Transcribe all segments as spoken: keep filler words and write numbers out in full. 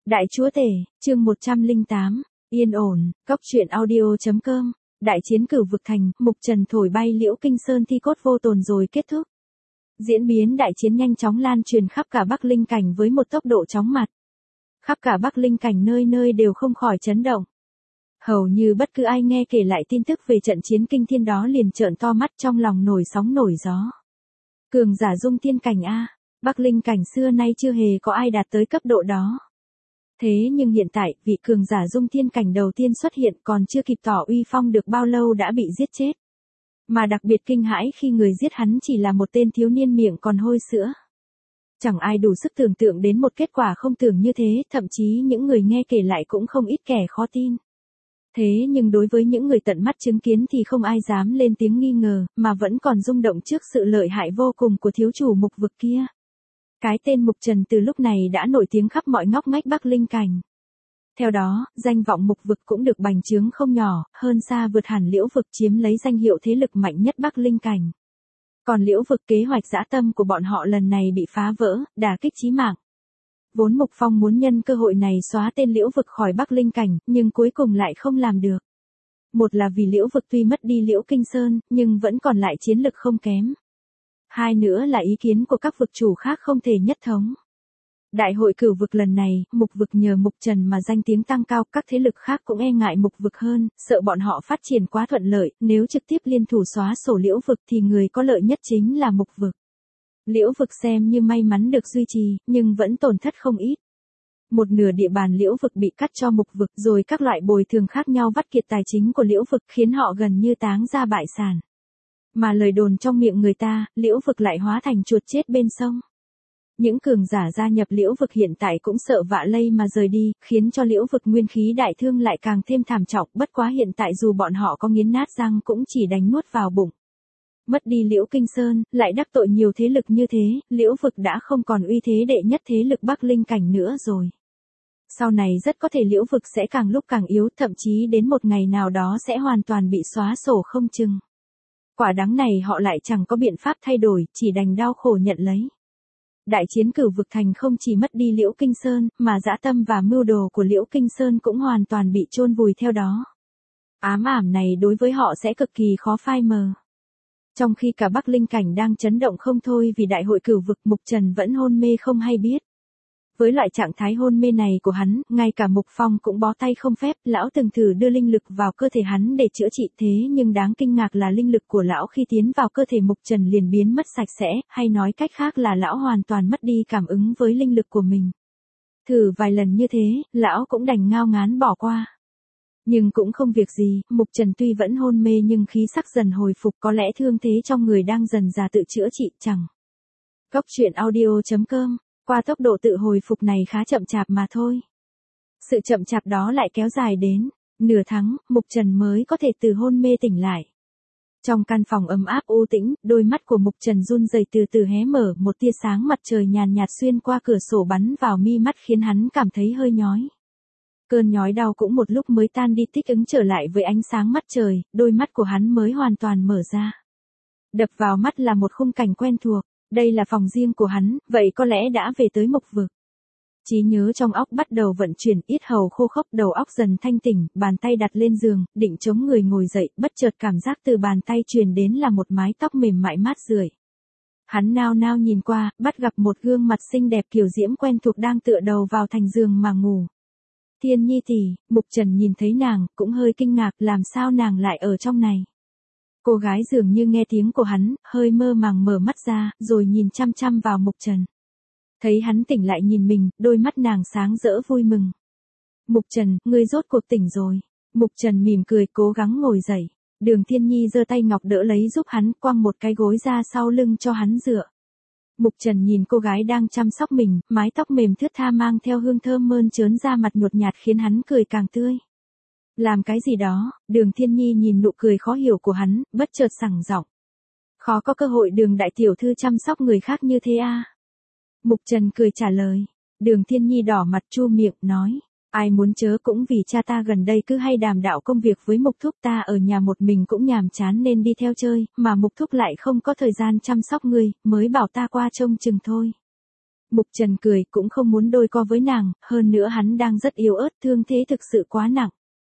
Đại chúa tể, chương một trăm lẻ tám, yên ổn, cốc truyện audio.com, đại chiến cửu vực thành, Mục Trần thổi bay Liễu Kinh Sơn thi cốt vô tồn rồi kết thúc. Diễn biến đại chiến nhanh chóng lan truyền khắp cả Bắc Linh Cảnh với một tốc độ chóng mặt. Khắp cả Bắc Linh Cảnh nơi nơi đều không khỏi chấn động. Hầu như bất cứ ai nghe kể lại tin tức về trận chiến kinh thiên đó liền trợn to mắt trong lòng nổi sóng nổi gió. Cường giả dung thiên cảnh A, Bắc Linh Cảnh xưa nay chưa hề có ai đạt tới cấp độ đó. Thế nhưng hiện tại, vị cường giả dung thiên cảnh đầu tiên xuất hiện còn chưa kịp tỏ uy phong được bao lâu đã bị giết chết. Mà đặc biệt kinh hãi khi người giết hắn chỉ là một tên thiếu niên miệng còn hôi sữa. Chẳng ai đủ sức tưởng tượng đến một kết quả không tưởng như thế, thậm chí những người nghe kể lại cũng không ít kẻ khó tin. Thế nhưng đối với những người tận mắt chứng kiến thì không ai dám lên tiếng nghi ngờ, mà vẫn còn rung động trước sự lợi hại vô cùng của thiếu chủ mục vực kia. Cái tên Mục Trần từ lúc này đã nổi tiếng khắp mọi ngóc ngách Bắc Linh Cảnh. Theo đó, danh vọng mục vực cũng được bành trướng không nhỏ, hơn xa vượt hẳn Liễu vực chiếm lấy danh hiệu thế lực mạnh nhất Bắc Linh Cảnh. Còn Liễu vực kế hoạch dã tâm của bọn họ lần này bị phá vỡ, đả kích chí mạng. Vốn Mục Phong muốn nhân cơ hội này xóa tên Liễu vực khỏi Bắc Linh Cảnh, nhưng cuối cùng lại không làm được. Một là vì Liễu vực tuy mất đi Liễu Kinh Sơn, nhưng vẫn còn lại chiến lực không kém. Hai nữa là ý kiến của các vực chủ khác không thể nhất thống. Đại hội cửu vực lần này, mục vực nhờ Mục Trần mà danh tiếng tăng cao, các thế lực khác cũng e ngại mục vực hơn, sợ bọn họ phát triển quá thuận lợi, nếu trực tiếp liên thủ xóa sổ Liễu vực thì người có lợi nhất chính là mục vực. Liễu vực xem như may mắn được duy trì, nhưng vẫn tổn thất không ít. Một nửa địa bàn Liễu vực bị cắt cho mục vực, rồi các loại bồi thường khác nhau vắt kiệt tài chính của Liễu vực khiến họ gần như táng ra bại sản. Mà lời đồn trong miệng người ta, Liễu vực lại hóa thành chuột chết bên sông. Những cường giả gia nhập Liễu vực hiện tại cũng sợ vạ lây mà rời đi, khiến cho Liễu vực nguyên khí đại thương lại càng thêm thảm trọng, bất quá hiện tại dù bọn họ có nghiến nát răng cũng chỉ đánh nuốt vào bụng. Mất đi Liễu Kinh Sơn, lại đắc tội nhiều thế lực như thế, Liễu vực đã không còn uy thế đệ nhất thế lực Bắc Linh Cảnh nữa rồi. Sau này rất có thể Liễu vực sẽ càng lúc càng yếu, thậm chí đến một ngày nào đó sẽ hoàn toàn bị xóa sổ không chừng. Quả đắng này họ lại chẳng có biện pháp thay đổi, chỉ đành đau khổ nhận lấy. Đại chiến cửu vực thành không chỉ mất đi Liễu Kinh Sơn, mà dã tâm và mưu đồ của Liễu Kinh Sơn cũng hoàn toàn bị chôn vùi theo đó. Ám ảm này đối với họ sẽ cực kỳ khó phai mờ. Trong khi cả Bắc Linh Cảnh đang chấn động không thôi vì đại hội cửu vực, Mục Trần vẫn hôn mê không hay biết. Với loại trạng thái hôn mê này của hắn, ngay cả Mục Phong cũng bó tay không phép, lão từng thử đưa linh lực vào cơ thể hắn để chữa trị, thế nhưng đáng kinh ngạc là linh lực của lão khi tiến vào cơ thể Mục Trần liền biến mất sạch sẽ, hay nói cách khác là lão hoàn toàn mất đi cảm ứng với linh lực của mình. Thử vài lần như thế, lão cũng đành ngao ngán bỏ qua. Nhưng cũng không việc gì, Mục Trần tuy vẫn hôn mê nhưng khí sắc dần hồi phục, có lẽ thương thế trong người đang dần già tự chữa trị chẳng. Cốc truyện audio.com, qua tốc độ tự hồi phục này khá chậm chạp mà thôi. Sự chậm chạp đó lại kéo dài đến nửa tháng, Mục Trần mới có thể từ hôn mê tỉnh lại. Trong căn phòng ấm áp u tĩnh, đôi mắt của Mục Trần run rẩy từ từ hé mở, một tia sáng mặt trời nhàn nhạt xuyên qua cửa sổ bắn vào mi mắt khiến hắn cảm thấy hơi nhói. Cơn nhói đau cũng một lúc mới tan đi, thích ứng trở lại với ánh sáng mắt trời, đôi mắt của hắn mới hoàn toàn mở ra. Đập vào mắt là một khung cảnh quen thuộc, đây là phòng riêng của hắn, vậy có lẽ đã về tới mục vực. Trí nhớ trong óc bắt đầu vận chuyển, yết hầu khô khốc, đầu óc dần thanh tỉnh, bàn tay đặt lên giường, định chống người ngồi dậy, bất chợt cảm giác từ bàn tay truyền đến là một mái tóc mềm mại mát rượi. Hắn nao nao nhìn qua, bắt gặp một gương mặt xinh đẹp kiều diễm quen thuộc đang tựa đầu vào thành giường mà ngủ. Thiên Nhi tỷ, Mục Trần nhìn thấy nàng, cũng hơi kinh ngạc, làm sao nàng lại ở trong này. Cô gái dường như nghe tiếng của hắn, hơi mơ màng mở mắt ra, rồi nhìn chăm chăm vào Mục Trần. Thấy hắn tỉnh lại nhìn mình, đôi mắt nàng sáng rỡ vui mừng. Mục Trần, ngươi rốt cuộc tỉnh rồi. Mục Trần mỉm cười cố gắng ngồi dậy. Đường Thiên Nhi giơ tay ngọc đỡ lấy giúp hắn, quăng một cái gối ra sau lưng cho hắn dựa. Mục Trần nhìn cô gái đang chăm sóc mình, mái tóc mềm thướt tha mang theo hương thơm mơn trớn da mặt nhột nhạt khiến hắn cười càng tươi. Làm cái gì đó, Đường Thiên Nhi nhìn nụ cười khó hiểu của hắn, bất chợt sảng giọng. Khó có cơ hội Đường đại tiểu thư chăm sóc người khác như thế à? Mục Trần cười trả lời. Đường Thiên Nhi đỏ mặt chu miệng, nói. Ai muốn chớ cũng vì cha ta gần đây cứ hay đàm đạo công việc với Mục Thúc, ta ở nhà một mình cũng nhàm chán nên đi theo chơi, mà Mục Thúc lại không có thời gian chăm sóc ngươi, mới bảo ta qua trông chừng thôi. Mục Trần cười, cũng không muốn đôi co với nàng, hơn nữa hắn đang rất yếu ớt, thương thế thực sự quá nặng.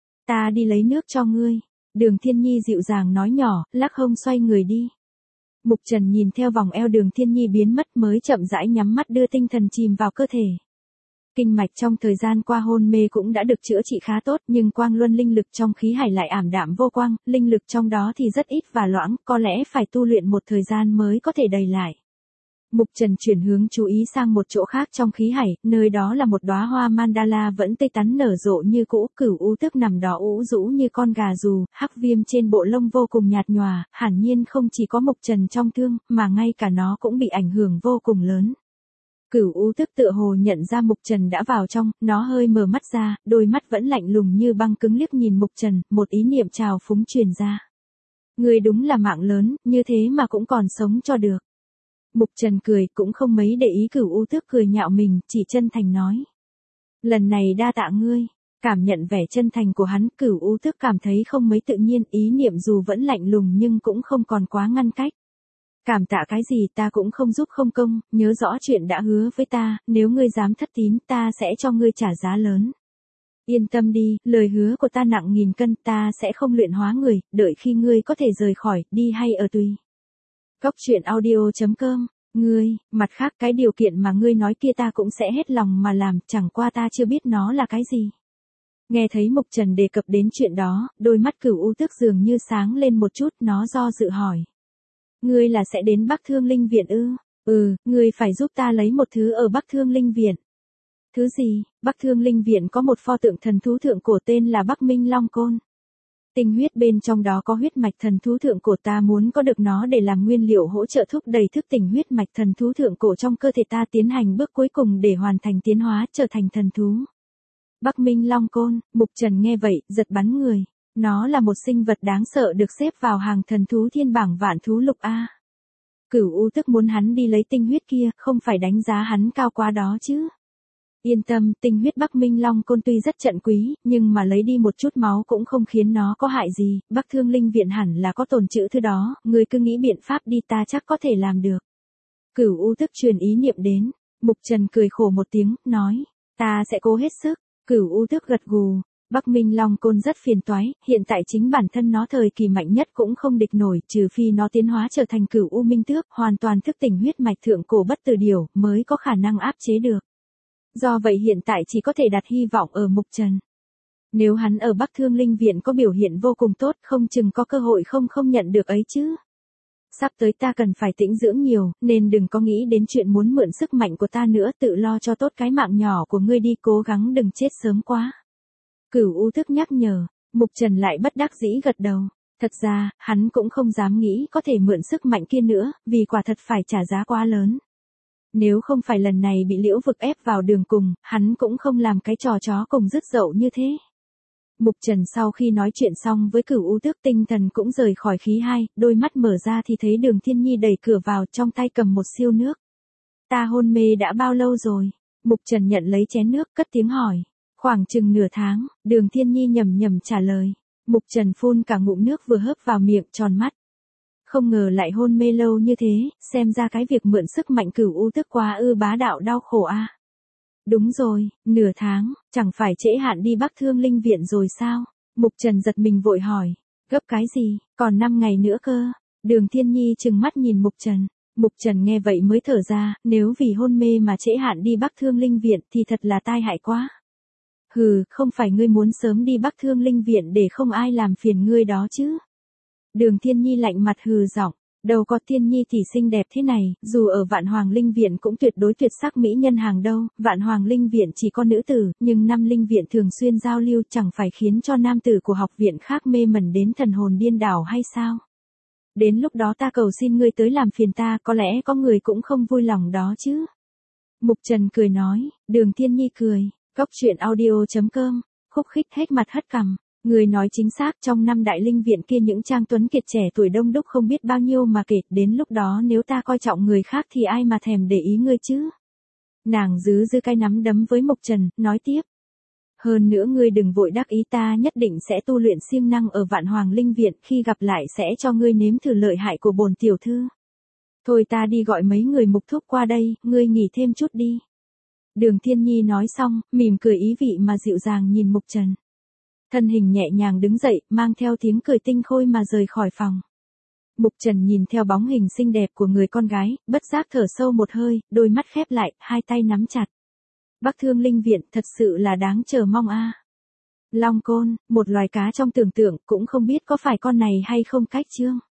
Ta đi lấy nước cho ngươi. Đường Thiên Nhi dịu dàng nói nhỏ, lắc hông xoay người đi. Mục Trần nhìn theo vòng eo Đường Thiên Nhi biến mất mới chậm rãi nhắm mắt đưa tinh thần chìm vào cơ thể. Kinh mạch trong thời gian qua hôn mê cũng đã được chữa trị khá tốt, nhưng quang luân linh lực trong khí hải lại ảm đạm vô quang, linh lực trong đó thì rất ít và loãng, có lẽ phải tu luyện một thời gian mới có thể đầy lại. Mục Trần chuyển hướng chú ý sang một chỗ khác trong khí hải, nơi đó là một đóa hoa mandala vẫn tươi tắn nở rộ như cũ, Cửu U Tước nằm đó ủ rũ như con gà dù, hắc viêm trên bộ lông vô cùng nhạt nhòa, hẳn nhiên không chỉ có Mục Trần trong thương, mà ngay cả nó cũng bị ảnh hưởng vô cùng lớn. Cửu U Tước tựa hồ nhận ra Mục Trần đã vào trong, nó hơi mở mắt ra, đôi mắt vẫn lạnh lùng như băng cứng liếc nhìn Mục Trần, một ý niệm trào phúng truyền ra. Người đúng là mạng lớn, như thế mà cũng còn sống cho được. Mục Trần cười, cũng không mấy để ý Cửu U Tước cười nhạo mình, chỉ chân thành nói. Lần này đa tạ ngươi. Cảm nhận vẻ chân thành của hắn, Cửu U Tước cảm thấy không mấy tự nhiên, ý niệm dù vẫn lạnh lùng nhưng cũng không còn quá ngăn cách. Cảm tạ cái gì, ta cũng không giúp không công, nhớ rõ chuyện đã hứa với ta, nếu ngươi dám thất tín ta sẽ cho ngươi trả giá lớn. Yên tâm đi, lời hứa của ta nặng nghìn cân, ta sẽ không luyện hóa người, đợi khi ngươi có thể rời khỏi, đi hay ở tùy. Cốc truyện audio chấm com, ngươi, mặt khác cái điều kiện mà ngươi nói kia ta cũng sẽ hết lòng mà làm, chẳng qua ta chưa biết nó là cái gì. Nghe thấy Mục Trần đề cập đến chuyện đó, đôi mắt Cửu U Tước dường như sáng lên một chút, nó do dự hỏi. Ngươi là sẽ đến Bắc Thương Linh Viện ư? Ừ, ngươi phải giúp ta lấy một thứ ở Bắc Thương Linh Viện. Thứ gì? Bắc Thương Linh Viện có một pho tượng thần thú thượng cổ tên là Bắc Minh Long Côn. Tinh huyết bên trong đó có huyết mạch thần thú thượng cổ, ta muốn có được nó để làm nguyên liệu hỗ trợ thúc đẩy thức tỉnh huyết mạch thần thú thượng cổ trong cơ thể ta, tiến hành bước cuối cùng để hoàn thành tiến hóa trở thành thần thú. Bắc Minh Long Côn, Mục Trần nghe vậy, giật bắn người. Nó là một sinh vật đáng sợ được xếp vào hàng thần thú thiên bảng vạn thú lục A. Cửu U Tước muốn hắn đi lấy tinh huyết kia, không phải đánh giá hắn cao quá đó chứ. Yên tâm, tinh huyết Bắc Minh Long Côn tuy rất trận quý, nhưng mà lấy đi một chút máu cũng không khiến nó có hại gì, Bắc Thương Linh Viện hẳn là có tồn trữ thứ đó, ngươi cứ nghĩ biện pháp đi, ta chắc có thể làm được. Cửu U Tước truyền ý niệm đến, Mục Trần cười khổ một tiếng, nói, ta sẽ cố hết sức. Cửu U Tước gật gù. Bắc Minh Long Côn rất phiền toái, hiện tại chính bản thân nó thời kỳ mạnh nhất cũng không địch nổi, trừ phi nó tiến hóa trở thành Cửu U Minh Tước, hoàn toàn thức tỉnh huyết mạch thượng cổ bất tử điểu, mới có khả năng áp chế được. Do vậy hiện tại chỉ có thể đặt hy vọng ở Mục Trần. Nếu hắn ở Bắc Thương Linh Viện có biểu hiện vô cùng tốt, không chừng có cơ hội không không nhận được ấy chứ. Sắp tới ta cần phải tĩnh dưỡng nhiều, nên đừng có nghĩ đến chuyện muốn mượn sức mạnh của ta nữa, tự lo cho tốt cái mạng nhỏ của ngươi đi, cố gắng đừng chết sớm quá. Cửu U Tước nhắc nhở, Mục Trần lại bất đắc dĩ gật đầu. Thật ra, hắn cũng không dám nghĩ có thể mượn sức mạnh kia nữa, vì quả thật phải trả giá quá lớn. Nếu không phải lần này bị Liễu Vực ép vào đường cùng, hắn cũng không làm cái trò chó cùng dứt dậu như thế. Mục Trần sau khi nói chuyện xong với Cửu U Tước, tinh thần cũng rời khỏi khí hai, đôi mắt mở ra thì thấy Đường Thiên Nhi đẩy cửa vào, trong tay cầm một siêu nước. Ta hôn mê đã bao lâu rồi? Mục Trần nhận lấy chén nước, cất tiếng hỏi. Khoảng chừng nửa tháng, Đường Thiên Nhi nhầm nhầm trả lời. Mục Trần phun cả ngụm nước vừa hớp vào miệng, tròn mắt. Không ngờ lại hôn mê lâu như thế, xem ra cái việc mượn sức mạnh Cửu U Tước quá ư bá đạo đau khổ a. À. Đúng rồi, nửa tháng, chẳng phải trễ hạn đi Bắc Thương Linh Viện rồi sao? Mục Trần giật mình vội hỏi. Gấp cái gì, còn năm ngày nữa cơ. Đường Thiên Nhi trừng mắt nhìn Mục Trần. Mục Trần nghe vậy mới thở ra, nếu vì hôn mê mà trễ hạn đi Bắc Thương Linh Viện thì thật là tai hại quá. Hừ, không phải ngươi muốn sớm đi Bắc Thương Linh Viện để không ai làm phiền ngươi đó chứ. Đường Thiên Nhi lạnh mặt hừ giọng, đâu có Thiên Nhi thì xinh đẹp thế này, dù ở Vạn Hoàng Linh Viện cũng tuyệt đối tuyệt sắc mỹ nhân hàng đâu, Vạn Hoàng Linh Viện chỉ có nữ tử, nhưng năm linh viện thường xuyên giao lưu, chẳng phải khiến cho nam tử của học viện khác mê mẩn đến thần hồn điên đảo hay sao? Đến lúc đó ta cầu xin ngươi tới làm phiền ta, có lẽ có người cũng không vui lòng đó chứ. Mục Trần cười nói, Đường Thiên Nhi cười. Cốc truyện audio chấm com, khúc khích hết mặt hất cằm. Người nói chính xác, trong năm đại linh viện kia những trang tuấn kiệt trẻ tuổi đông đúc không biết bao nhiêu mà kể, đến lúc đó nếu ta coi trọng người khác thì ai mà thèm để ý ngươi chứ. Nàng giữ dư cái nắm đấm với Mục Trần, nói tiếp. Hơn nữa ngươi đừng vội đắc ý, ta nhất định sẽ tu luyện siêng năng ở Vạn Hoàng Linh Viện, khi gặp lại sẽ cho ngươi nếm thử lợi hại của bổn tiểu thư. Thôi ta đi gọi mấy người Mục thúc qua đây, ngươi nghỉ thêm chút đi. Đường Thiên Nhi nói xong, mỉm cười ý vị mà dịu dàng nhìn Mục Trần. Thân hình nhẹ nhàng đứng dậy, mang theo tiếng cười tinh khôi mà rời khỏi phòng. Mục Trần nhìn theo bóng hình xinh đẹp của người con gái, bất giác thở sâu một hơi, đôi mắt khép lại, hai tay nắm chặt. Bắc Thương Linh Viện thật sự là đáng chờ mong a. Long Côn, một loài cá trong tưởng tượng, cũng không biết có phải con này hay không cách chương.